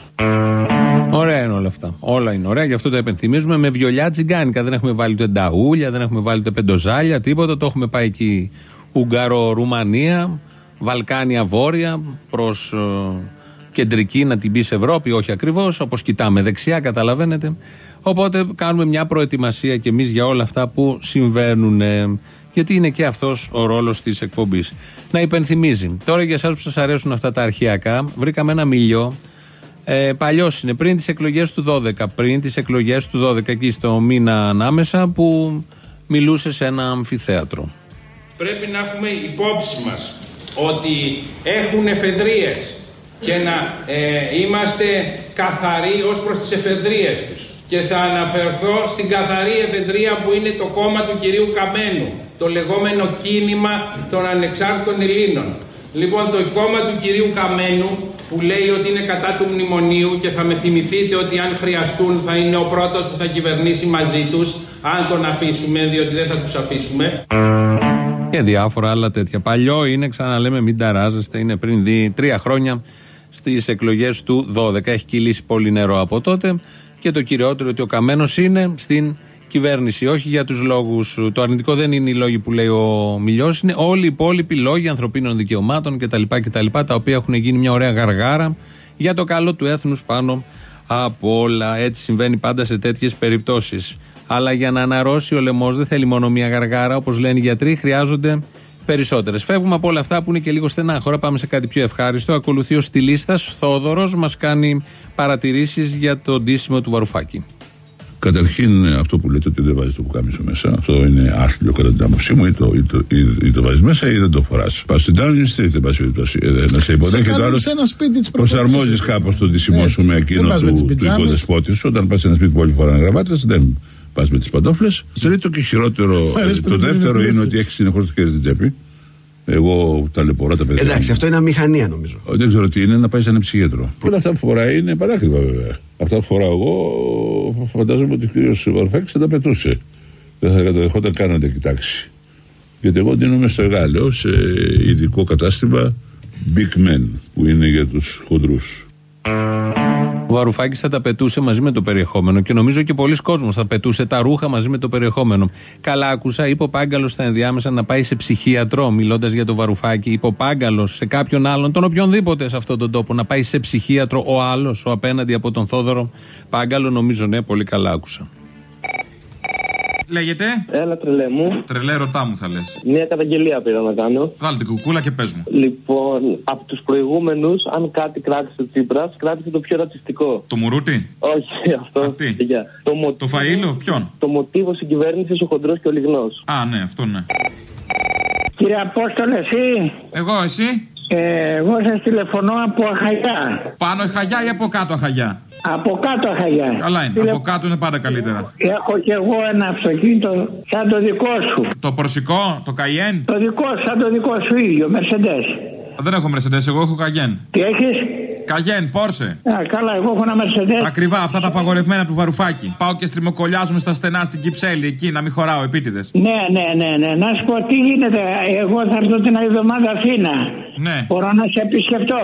S2: Ωραία είναι όλα αυτά. Όλα είναι ωραία, γι' αυτό τα επενθυμίζουμε με βιολιά τσιγκάνικα. Δεν έχουμε βάλει ούτε νταούλια, δεν έχουμε βάλει ούτε πεντοζάλια, τίποτα. Το έχουμε πάει εκεί Ουγγαρο-Ρουμανία, Βαλκάνια Βόρεια, προς ε, κεντρική να την πει σε Ευρώπη, όχι ακριβώς, όπως κοιτάμε δεξιά, καταλαβαίνετε. Οπότε κάνουμε μια προετοιμασία κι εμείς για όλα αυτά που συμβαίνουν. Ε, γιατί είναι και αυτός ο ρόλος της εκπομπής. Να υπενθυμίζει. Τώρα για εσάς που σας αρέσουν αυτά τα αρχαιακά, βρήκαμε ένα μιλιό. Ε, παλιός είναι, πριν τις εκλογές του δώδεκα, πριν τις εκλογές του δώδεκα, εκεί στο μήνα ανάμεσα, που μιλούσε σε ένα αμφιθέατρο.
S22: Πρέπει να έχουμε υπόψη μας ότι έχουν εφεδρείες και να ε, είμαστε καθαροί ως προς τις εφεδρείες τους. Και θα αναφερθώ στην καθαρή εφεδρεία που είναι το κόμμα του κυρίου Καμένου, το λεγόμενο κίνημα των ανεξάρτητων Ελλήνων. Λοιπόν, το κόμμα του κυρίου Καμένου που λέει ότι είναι κατά του μνημονίου, και θα με θυμηθείτε ότι αν χρειαστούν θα είναι ο πρώτος που θα κυβερνήσει μαζί τους, αν τον αφήσουμε, διότι δεν θα τους αφήσουμε.
S2: Και διάφορα άλλα τέτοια. Παλιό είναι, ξαναλέμε, μην ταράζεστε, είναι πριν δι, τρία χρόνια στις εκλογές του δώδεκα. Έχει κυλήσει πολύ νερό από τότε και το κυριότερο ότι ο Καμένος είναι στην κυβέρνηση. Όχι για τους λόγους, το αρνητικό δεν είναι οι λόγοι που λέει ο Μιλιός, είναι όλοι οι υπόλοιποι λόγοι ανθρωπίνων δικαιωμάτων κτλ. κτλ. Τα οποία έχουν γίνει μια ωραία γαργάρα για το καλό του έθνους πάνω από όλα. Έτσι συμβαίνει πάντα σε τέτοιες περιπτώσεις. Αλλά για να αναρρώσει ο λαιμός δεν θέλει μόνο μια γαργάρα, όπως λένε οι γιατροί, χρειάζονται περισσότερες. Φεύγουμε από όλα αυτά που είναι και λίγο στενάχωρα, πάμε σε κάτι πιο ευχάριστο. Ακολουθεί ο στιλίστας Θόδωρος, μας κάνει παρατηρήσεις για το ντύσιμο του Βαρουφάκη.
S23: Καταρχήν, αυτό που λέτε ότι δεν βάζει το πουκάμισο μέσα, αυτό είναι άθλιο κατά την άποψή μου, ή το, ή το, ή, ή το βάζει μέσα ή δεν το φοράς. Πας στην Downing Street, δεν πας περιπτώσει. Να σε υποδέχεται το άλλο. Προσαρμόζεις κάπως το ντύσιμό σου με εκείνο του, του υποδεσπότη σου. Όταν πας σε ένα σπίτι που όλοι φοράνε γραβάτες, δεν πας με τις παντόφλες. Τρίτο και χειρότερο, το δεύτερο είναι ότι έχεις συνεχώς το χέρι στην τσέπη. Εγώ ταλαιπωρώ τα παιδιά.
S6: Εντάξει, αυτό είναι αμηχανία νομίζω.
S23: Δεν ξέρω τι είναι, να πάει σε ένα ψυχίατρο. Όλα αυτά που φοράει είναι πανάκριβα βέβαια. Αυτά που φοράω εγώ, φαντάζομαι ότι ο κύριος Βαρουφάκης θα τα πετούσε. Δεν θα καταδεχόταν καν να τα κοιτάξει. Γιατί εγώ δίνομαι στο Εγάλεο σε ειδικό κατάστημα Big Men, που είναι για τους χοντρούς.
S2: Ο Βαρουφάκης θα τα πετούσε μαζί με το περιεχόμενο και νομίζω και πολλοί κόσμος θα πετούσε τα ρούχα μαζί με το περιεχόμενο. Καλά άκουσα, είπε ο Πάγκαλος στα ενδιάμεσα να πάει σε ψυχίατρο, μιλώντας για το Βαρουφάκη. Είπε ο Πάγκαλος σε κάποιον άλλον, τον οποιονδήποτε σε αυτόν τον τόπο, να πάει σε ψυχίατρο ο άλλος, ο απέναντι από τον Θόδωρο Πάγκαλο. Νομίζω, ναι, πολύ καλά άκουσα.
S14: Λέγεται.
S7: Έλα, τρελέ μου.
S14: Τρελέ, ρωτά μου θα λες.
S7: Μια καταγγελία πήρα να κάνω.
S14: Βάλτε την κουκούλα και πες μου.
S7: Λοιπόν, από τους προηγούμενους, αν κάτι κράτησε ο Τσίπρας, κράτησε το πιο ρατσιστικό.
S14: Το Μουρούτι?
S7: Όχι, αυτό.
S14: Α, τι?
S7: Για. Το, μοτίβο,
S14: το Φαΐλο, ποιον?
S7: Το μοτίβο συγκυβέρνησης ο χοντρός και ο λιγνός.
S14: Α, ναι, αυτό ναι.
S9: Κύριε Απόστολε, εσύ.
S14: Εγώ, εσύ.
S9: Ε, εγώ σας τηλεφωνώ από Αχαγιά.
S14: Πάνω Αχαγιά ή από κάτω Αχαγιά?
S9: Από κάτω Αχαγιά.
S14: Καλά είναι, Τηλε... από κάτω είναι πάντα καλύτερα.
S9: Έχω κι εγώ ένα αυτοκίνητο σαν το δικό σου.
S14: Το προσικό, το Καϊέν?
S9: Το δικό, σαν το δικό σου ίδιο, Mercedes.
S14: Δεν έχω Mercedes, εγώ έχω Καγέν.
S9: Τι έχεις?
S14: Καγέν, Πόρσε.
S9: Α, καλά, εγώ έχω ένα Mercedes.
S14: Ακριβά, αυτά τα απαγορευμένα του Βαρουφάκη. Πάω και στριμοκολλιάζουμε στα στενά στην Κυψέλη, εκεί να μην χωράω επίτηδες.
S9: Ναι, ναι, ναι, ναι. Να σου πω τι γίνεται. Εγώ θα έρθω την άλλη εβδομάδα Αθήνα.
S14: Ναι.
S9: Μπορώ να σε επισκεφτώ.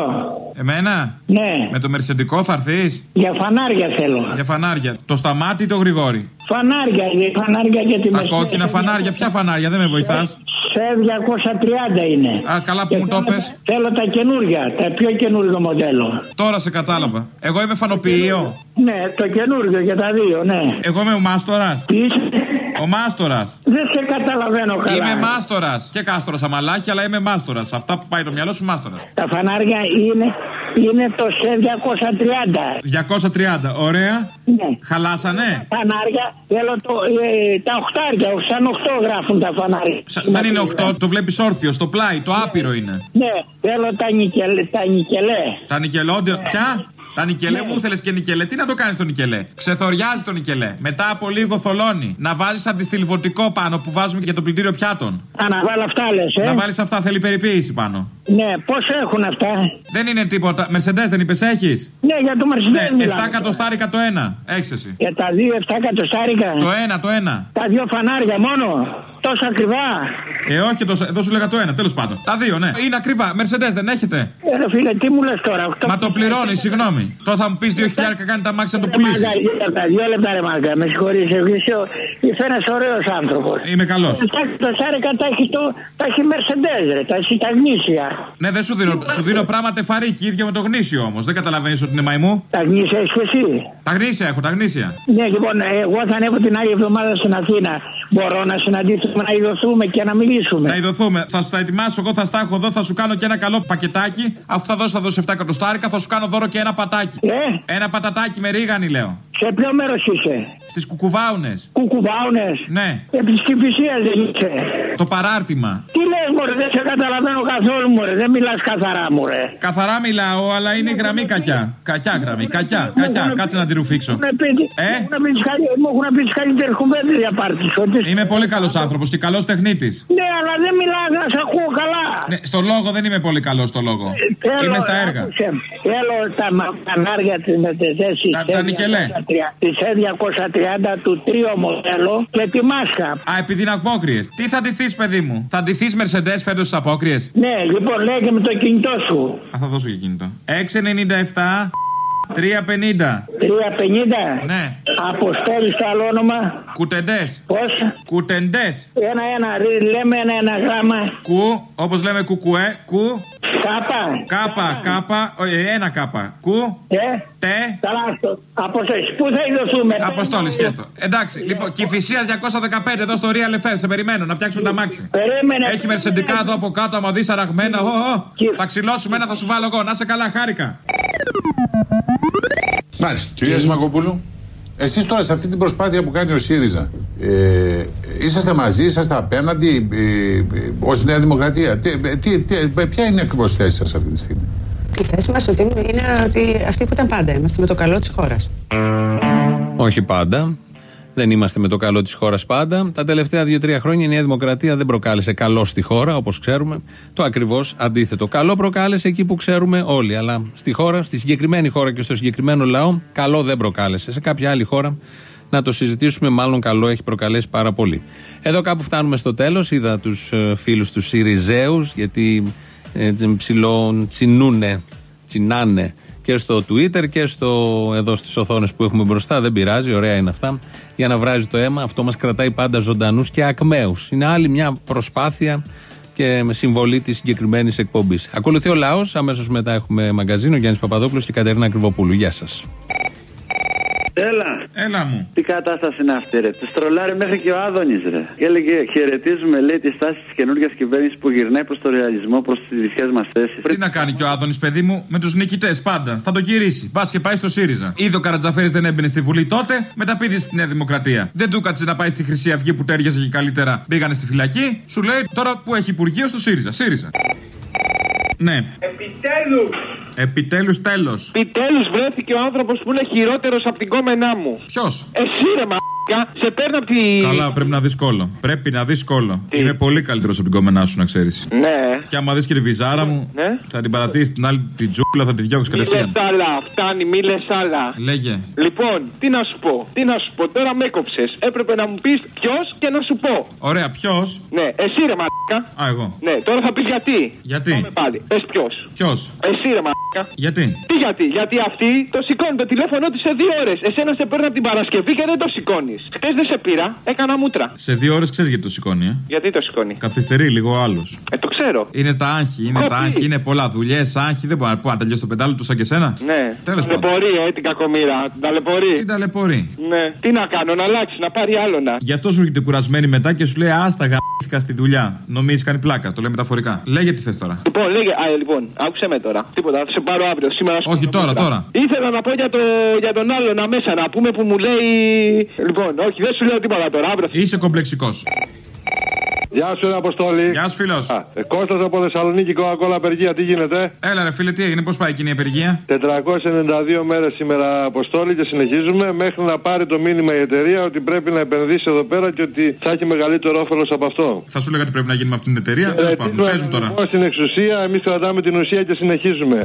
S14: Εμένα?
S9: Ναι.
S14: Με το μερσεντικό θα έρθεις?
S9: Για φανάρια θέλω.
S14: Για φανάρια. Το Σταμάτη ή το Γρηγόρη?
S9: Φανάρια, φανάρια για τη
S14: Τα κόκκινα φανάρια, ποια φανάρια, δεν με βοηθάς?
S9: Σε διακόσια τριάντα είναι.
S14: Α, καλά που και μου το πες.
S9: Θέλω τα καινούργια, τα πιο καινούργιο μοντέλο.
S14: Τώρα σε κατάλαβα. Εγώ είμαι φανοποιείο.
S9: Ναι, το καινούργιο για τα δύο, ναι.
S14: Εγώ είμαι ο μάστορας.
S9: Τι είσαι?
S14: Ο μάστορας.
S9: Δεν σε καταλαβαίνω καλά.
S14: Είμαι μάστορας. Και κάστορας αμαλάχη, αλλά είμαι μάστορας. Αυτά που πάει το μυαλό σου, μάστορας.
S9: Τα φανάρια είναι, είναι το σε διακόσια τριάντα.
S14: διακόσια τριάντα, ωραία.
S9: Ναι.
S14: Χαλάσανε.
S9: Φανάρια, θέλω το, ε, τα οχτάρια, σαν οχτώ γράφουν τα φανάρια.
S14: Σα, δεν είναι οχτώ, το βλέπεις όρθιο, στο πλάι, το άπειρο είναι.
S9: Ναι, θέλω τα, νικελ, τα νικελέ.
S14: Τα νικελόντια, ποια? Τα νικελέ, μου ήθελες και νικελέ. Τι να το κάνεις το νικελέ? Ξεθοριάζει το νικελέ. Μετά από λίγο θολώνει. Να βάλεις αντιστηλιβωτικό πάνω που βάζουμε και για το πλυντήριο πιάτων.
S9: Α, να βάλω αυτά λες, ε.
S14: Να βάλεις αυτά, θέλει περιποίηση πάνω.
S9: Ναι, πώς έχουν αυτά?
S14: Δεν είναι τίποτα. Mercedes δεν είπες έχεις?
S9: Ναι, για το Mercedes.
S14: Ναι, επτά εκατοστάρικα το ένα. Έξεση.
S9: Για τα δύο επτά εκατοστάρικα.
S14: Το ένα, το ένα.
S9: Τα δύο φανάρια μόνο. Τόσο ακριβά.
S14: Ε, όχι, τόσο, εδώ σου λέγα το ένα, τέλος πάντων. Τα δύο, ναι. Είναι ακριβά. Mercedes δεν έχετε?
S9: Ε, φίλε, τι μου λες τώρα?
S14: Μα το πληρώνει, συγγνώμη. Τώρα θα μου πεις δύο χιλιάρικα κάνει τα μάξια να το πουλήσεις.
S9: Δύο λεπτά, ρε Μάγκα, με συγχωρείς. Φαίνεσαι ωραίος άνθρωπος.
S14: Είμαι καλός.
S9: Το Σάρικα τα έχει, το, τα έχει Mercedes, ρε, τα έχει τα γνήσια.
S14: Ναι, δεν σου δίνω, σου δίνω πράγματα φαρίκι, ίδιο με το γνήσιο όμως. Δεν καταλαβαίνεις ότι είναι μαϊμού.
S9: Τα γνήσια έχεις και εσύ?
S14: Τα γνήσια έχω, τα γνήσια.
S9: Ναι, λοιπόν, εγώ θα ανέβω την άλλη εβδομάδα στην Αθήνα. Μπορώ να συναντήσουμε, να ειδωθούμε και να μιλήσουμε?
S14: Να ειδωθούμε. Θα σου τα ετοιμάσω, εγώ θα στα έχω εδώ, θα σου κάνω και ένα καλό πακετάκι. Αφού θα δώσω, θα δώσω επτά εκατοστάρικα, θα σου κάνω δώρο και ένα πατάκι.
S9: Ε?
S14: Ένα πατατάκι με ρίγανη, λέω.
S9: Σε ποιο μέρος είσαι?
S14: Στις Κουκουβάουνες.
S9: Κουκουβάουνες?
S14: Ναι.
S9: Επί της Κηφισίας δεν είσαι?
S14: Το παράρτημα.
S9: Τι λες, μωρέ, δεν σε καταλαβαίνω καθόλου, μωρέ. Δεν μιλάς καθαρά, μωρέ.
S14: Καθαρά μιλάω, αλλά είναι η γραμμή κακιά. Κακιά γραμμή, κακιά, κακιά. Κάτσε να τη ρουφήξω.
S9: Ε? Μου έχουν πει τις καλύτερες κουβέντες για πάρτι.
S14: Είμαι πολύ καλός άνθρωπος και καλός τεχνίτης.
S9: Ναι, αλλά δεν μιλάς να σε ακούω καλά.
S14: Ναι, στο λόγο δεν είμαι πολύ καλός στο λόγο.
S9: Θέλω,
S14: είμαι στα έργα.
S9: Θέλω τα φανάρια της Mercedes.
S14: Τα, τα νικελέ.
S9: Τη σε διακόσια τριάντα του τρίο μοντέλο και τη μάσκα.
S14: Α, επειδή είναι απόκριες. Τι θα ντυθείς, παιδί μου? Θα ντυθείς Mercedes φέτος στις απόκριες?
S9: Ναι, λοιπόν, λέγε με το κινητό σου.
S14: Α, θα δώσω και κινητό. έξι ενενήντα επτά τρία πενήντα.
S9: τρία πενήντα.
S14: Ναι.
S9: Αποστέλεις το άλλο όνομα.
S14: Κουτεντές.
S9: Πώς?
S14: Κουτεντές.
S9: Ένα-ένα, λέμε ένα-ένα γράμμα.
S14: Κου, όπως λέμε κουκουέ, κου.
S9: Κάπα.
S14: Κάπα, κάπα, όχι, ένα κάπα. Κου.
S9: Ε.
S14: Τε.
S9: Καλά, αυτό. Αποστόλης. Πού θα ειδωθούμε?
S14: Αποστόλης, χέστο. Εντάξει, λοιπόν, Κηφισίας διακόσια δεκαπέντε εδώ στο Real εφ εμ. Σε περιμένω να φτιάξουμε τα μάξι.
S9: Περίμενε.
S14: Έχει μερσεντικά εδώ από κάτω, άμα δεις αραγμένα. Ω, ω. Θα ξυλώσουμε ένα, θα σου βάλω εγώ. Να σε καλά, χάρηκα.
S13: Μάλιστα. Κυρία Σιμακοπούλου, εσείς τώρα σε αυτή την προσπάθεια που κάνει ο ΣΥΡΙΖΑ, ε, είσαστε μαζί, είσαστε απέναντι ε, ε, ως Νέα Δημοκρατία? Τι, τι, τι, ποια είναι ακριβώς η θέση σας αυτή τη στιγμή?
S24: Η θέση μας ότι είναι ότι αυτή που ήταν πάντα, είμαστε με το καλό της χώρας.
S2: Όχι πάντα. Δεν είμαστε με το καλό της χώρας πάντα. Τα τελευταία δύο-τρία χρόνια η Νέα Δημοκρατία δεν προκάλεσε καλό στη χώρα, όπως ξέρουμε. Το ακριβώς αντίθετο. Καλό προκάλεσε εκεί που ξέρουμε όλοι. Αλλά στη χώρα, στη συγκεκριμένη χώρα και στο συγκεκριμένο λαό, καλό δεν προκάλεσε. Σε κάποια άλλη χώρα, να το συζητήσουμε, μάλλον καλό έχει προκαλέσει πάρα πολύ. Εδώ κάπου φτάνουμε στο τέλος. Είδα τους ε, φίλους του Συριζέους, γιατί ε, ψηλό τσινούνε, τσινάνε και στο Twitter και στο, εδώ στις οθόνες που έχουμε μπροστά. Δεν πειράζει, ωραία είναι αυτά. Για να βράζει το αίμα, αυτό μας κρατάει πάντα ζωντανούς και ακμαίους. Είναι άλλη μια προσπάθεια και με συμβολή της συγκεκριμένης εκπομπής. Ακολουθεί ο λαός, αμέσως μετά έχουμε μαγκαζίνο, Γιάννης Παπαδόπουλος και Κατερίνα Ακριβοπούλου. Γεια σας.
S4: Έλα.
S14: Έλα μου.
S4: Τι κατάσταση είναι αυτή, ρε. Του τρολάρει μέχρι και ο Άδωνης, ρε. Και έλεγε: χαιρετίζουμε, λέει, τη στάση τη καινούργια κυβέρνηση που γυρνάει προς το ρεαλισμό, προς τις δικές μας θέσεις.
S14: Τι να κάνει και ο Άδωνης, παιδί μου, με τους νικητές πάντα. Θα το γυρίσει. Πας και πάει στο ΣΥΡΙΖΑ. Είδε ο Καρατζαφέρης δεν έμπαινε στη Βουλή τότε, μεταπήδησε στη Νέα Δημοκρατία. Δεν του κάτσε να πάει στη Χρυσή Αυγή που τέριαζε και καλύτερα. Πήγανε στη φυλακή. Σου λέει τώρα που έχει υπουργείο στο ΣΥΡΙΖΑ. ΣΥΡΙΖΑ. Ναι.
S21: Επιτέλους!
S14: Επιτέλους τέλος.
S21: Επιτέλους βρέθηκε ο άνθρωπος που είναι χειρότερος από την κόμενά μου.
S14: Ποιος?
S21: Εσύ ρε μα. Σε παίρνω από τη.
S14: Καλά, πρέπει να δεις κόλλο. Πρέπει να δεις κόλλο. Τι? Είμαι πολύ καλύτερος από την κόμενά σου, να ξέρεις.
S21: Ναι.
S14: Και άμα δεις και τη βυζάρα μου,
S21: ναι.
S14: Θα την παρατήσεις την άλλη την τζούκλα, θα τη διώξεις κατευθείαν.
S21: Μη λες άλλα, φτάνει, μη λες άλλα.
S14: Λέγε.
S21: Λοιπόν, τι να σου πω, τι να σου πω, τώρα με έκοψες. Έπρεπε να μου πεις ποιος και να σου πω.
S14: Ωραία, ποιος?
S21: Ναι, εσύ ρε μαλάκα.
S14: Α, εγώ.
S21: Ναι, τώρα θα πεις γιατί.
S14: Γιατί?
S21: Πάμε πάλι. Πες ποιος.
S14: Ποιος?
S21: Εσύ ρε μαλάκα.
S14: Γιατί?
S21: Τι γιατί, γιατί αυτή το σηκώνει το τηλέφωνο της σε δύο ώρες. Εσένα σε παίρνει από την Παρασκευή και δεν το σηκώνεις. Χτες δεν σε πήρα, έκανα μούτρα.
S14: Σε δύο ώρες ξέρεις γιατί το σηκώνει, ε?
S21: Γιατί το σηκώνει?
S14: Καθυστερεί λίγο ο άλλος.
S21: Ε, το ξέρω.
S14: Είναι τα άγχη, είναι τα άγχη, είναι πολλά δουλειές, άγχη. Δεν μπορεί να τελειώσει το πεντάλεπτο του σαν και σένα.
S21: Ναι.
S14: Τέλος πάντων.
S21: Ταλαιπωρεί, ε, την κακομοίρα. Ταλαιπωρεί.
S14: Τι ταλαιπωρεί.
S21: Ναι. Τι να κάνω, να αλλάξει, να πάρει άλλο να.
S14: Γι' αυτό σου έρχεται κουρασμένη μετά και σου λέει άστα γαμπήθηκα στη δουλειά. Νομίζεις κάνει πλάκα, το λέει μεταφορικά. Λέγε τι θες τώρα.
S21: Λοιπόν, λέγε, α, λοιπόν, άκουσε με τώρα. Τίποτα, θα σε πάρω αύριο. Σήμερα σου.
S14: Όχι τώρα, τώρα.
S21: Ήθελα να πω για, το, για τον άλλο να μέσα να πούμε που μου λέει. Λοιπόν, όχι, δεν σου λέω τίποτα τώρα. Αύριο.
S14: Είσαι κομπλεξικός.
S6: Γεια σου, Αποστόλη.
S14: Γεια σου, φίλος.
S6: Ε, Κώστας από Θεσσαλονίκη, Coca-Cola απεργία, τι γίνεται?
S14: Έλα, ρε φίλε, τι έγινε, πώς πάει εκείνη η απεργία?
S6: τετρακόσιες ενενήντα δύο μέρες σήμερα, Αποστόλη, και συνεχίζουμε μέχρι να πάρει το μήνυμα η εταιρεία ότι πρέπει να επενδύσει εδώ πέρα και ότι θα έχει μεγαλύτερο όφελος από αυτό.
S14: Θα σου λέγα τι πρέπει να γίνει με αυτήν την εταιρεία. Τέλος πάντων, παίζουν τώρα.
S6: Στην εξουσία, εμείς κρατάμε την ουσία και συνεχίζουμε.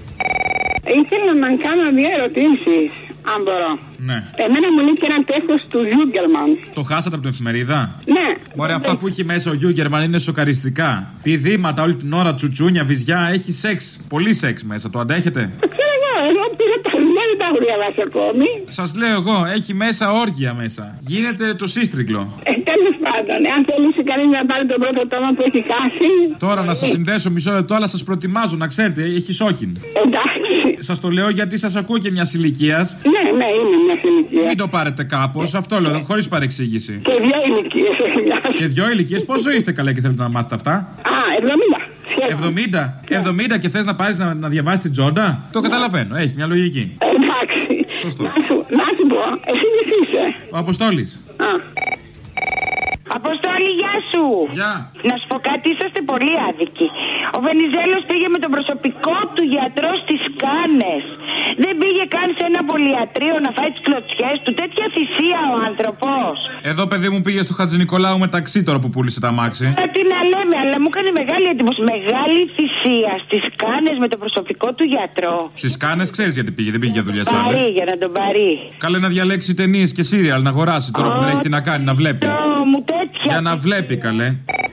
S20: Ήθελα να κάνω δύο ερωτήσεις, αν μπορώ.
S14: Ναι.
S20: Εμένα μου λείπει ένα τέχος του Γιούγκερμαν.
S14: Το χάσατε από την εφημερίδα?
S20: Ναι.
S14: Ωραία, αυτά που έχει μέσα ο Γιούγκερμαν είναι σοκαριστικά. Πηδήματα όλη την ώρα, τσουτσούνια, βυζιά, έχει σεξ. Πολύ σεξ μέσα, το αντέχετε?
S20: Το ξέρω εγώ, εγώ πήρα τα βιβλία, δεν τα έχω διαβάσει ακόμη.
S14: Σας λέω εγώ, έχει μέσα όργια μέσα. Γίνεται το σύστριγκλο.
S20: Ε, τέλος πάντων, αν θέλει κανείς να πάρει τον πρώτο τόμα που έχει χάσει.
S14: Τώρα να σας συνδέσω μισό λεπτό, αλλά σας προετοιμάζω να ξέρετε, έχει σόκιν.
S20: Εντάξει.
S14: Σας το λέω γιατί σας ακούω και μια ηλικία.
S20: Ναι, ναι, είναι μια ηλικία.
S14: Μην το πάρετε κάπως, αυτό λέω, χωρίς παρεξήγηση.
S20: Και δυο ηλικίες έχει μια.
S14: Και δυο ηλικίες, πόσο είστε καλά και θέλετε να μάθετε αυτά?
S20: Α, εβδομήντα.
S14: εβδομήντα. εβδομήντα και θες να πάρεις να, να διαβάσεις την Τζόντα? Το καταλαβαίνω, έχει μια λογική.
S20: Εντάξει.
S14: Σωστό.
S20: Να σου, να σου πω, εσύ τι είσαι?
S14: Ο Αποστόλης.
S20: Α.
S8: Αποστόλη, γεια σου!
S14: Γεια!
S8: Να σου πω κάτι, είσαστε πολύ άδικοι. Ο Βενιζέλος πήγε με τον προσωπικό του γιατρό στις Κάνες. Δεν πήγε καν σε ένα πολυιατρείο να φάει τις κλωτσιές του. Τέτοια θυσία ο άνθρωπος.
S14: Εδώ, παιδί μου, πήγε στο Χατζηνικολάου με ταξί τώρα που πούλησε τα μάξι.
S8: Ε, τι να λέμε, αλλά μου έκανε μεγάλη εντύπωση. Μεγάλη θυσία στις Κάνες με τον προσωπικό του γιατρό. Στις
S14: Κάνες ξέρεις γιατί πήγε, δεν πήγε για δουλειές άλλες.
S8: Πάρει, για να τον πάρει.
S14: Καλέ να διαλέξει ταινίες και σύριαλ να αγοράσει τώρα oh, που δεν έχει τι να κάνει, να βλέπει.
S8: Μου τέτοια.
S14: Για να βλέπει, καλέ.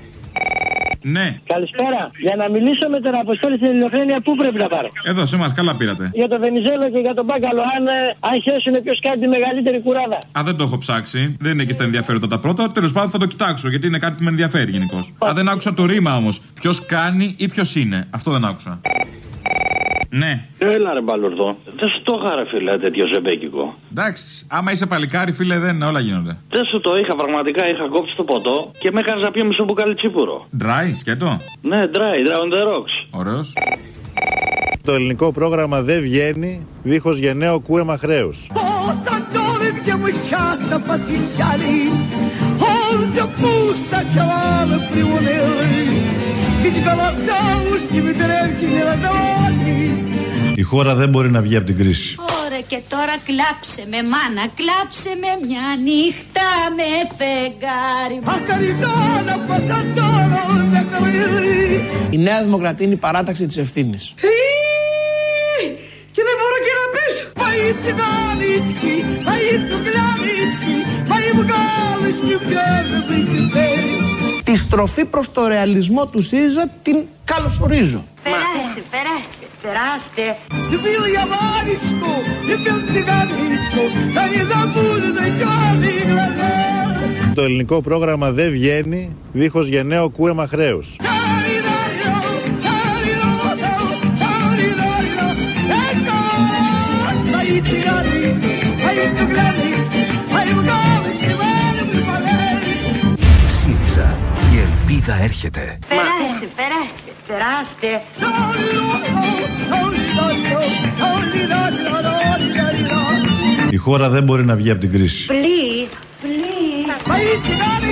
S14: Ναι.
S11: Καλησπέρα. Για να μιλήσω με τον Αποστόλη στην Ελληνοφρένεια, πού πρέπει να πάρω?
S14: Εδώ, σε εμάς, καλά πήρατε.
S11: Για τον Βενιζέλο και για τον Μπάκαλο, αν, αν χέσουν ποιος κάνει τη μεγαλύτερη κουράδα.
S14: Α, δεν το έχω ψάξει. Δεν είναι και στα ενδιαφέροντα τα πρώτα. Τέλος πάντων θα το κοιτάξω, γιατί είναι κάτι που με ενδιαφέρει γενικώς. Α, δεν άκουσα το ρήμα όμως. Ποιος κάνει ή ποιος είναι. Αυτό δεν άκουσα. Ναι.
S24: Έλα ρε μπαλουρδό. Δεν σου το είχα ρε φίλε τέτοιο ζεμπέκικο.
S14: Εντάξει. Άμα είσαι παλικάρι φίλε δεν όλα γίνονται.
S24: Δεν σου το είχα πραγματικά. Είχα κόψει το ποτό και με έκανε να πιω μισό μπουκάλι τσίπουρο.
S14: Dry, σκέτο.
S24: Ναι, dry, dry on the rocks.
S14: Ωραίος.
S1: Το ελληνικό πρόγραμμα δεν βγαίνει δίχως γενναίο κούρεμα χρέους. Η χώρα δεν μπορεί να βγει από την κρίση.
S3: και τώρα κλάψε με μάνα, κλάψε με μια νύχτα με φεγγάρι.
S5: Η Νέα Δημοκρατία είναι η παράταξη της ευθύνης.
S3: Και δεν μπορώ και να πέσω.
S5: Τη στροφή προς το ρεαλισμό του ΣΥΡΙΖΑ την καλωσορίζω.
S3: Περάστε, περάστε, περάστε.
S1: Το ελληνικό πρόγραμμα δεν βγαίνει δίχως γενναίο κούρεμα χρέους.
S10: ΣΥΡΙΖΑ, η ελπίδα έρχεται.
S3: Περάστε, περάστε, περάστε.
S1: Η χώρα δεν μπορεί να βγει από την κρίση.
S3: Please, please.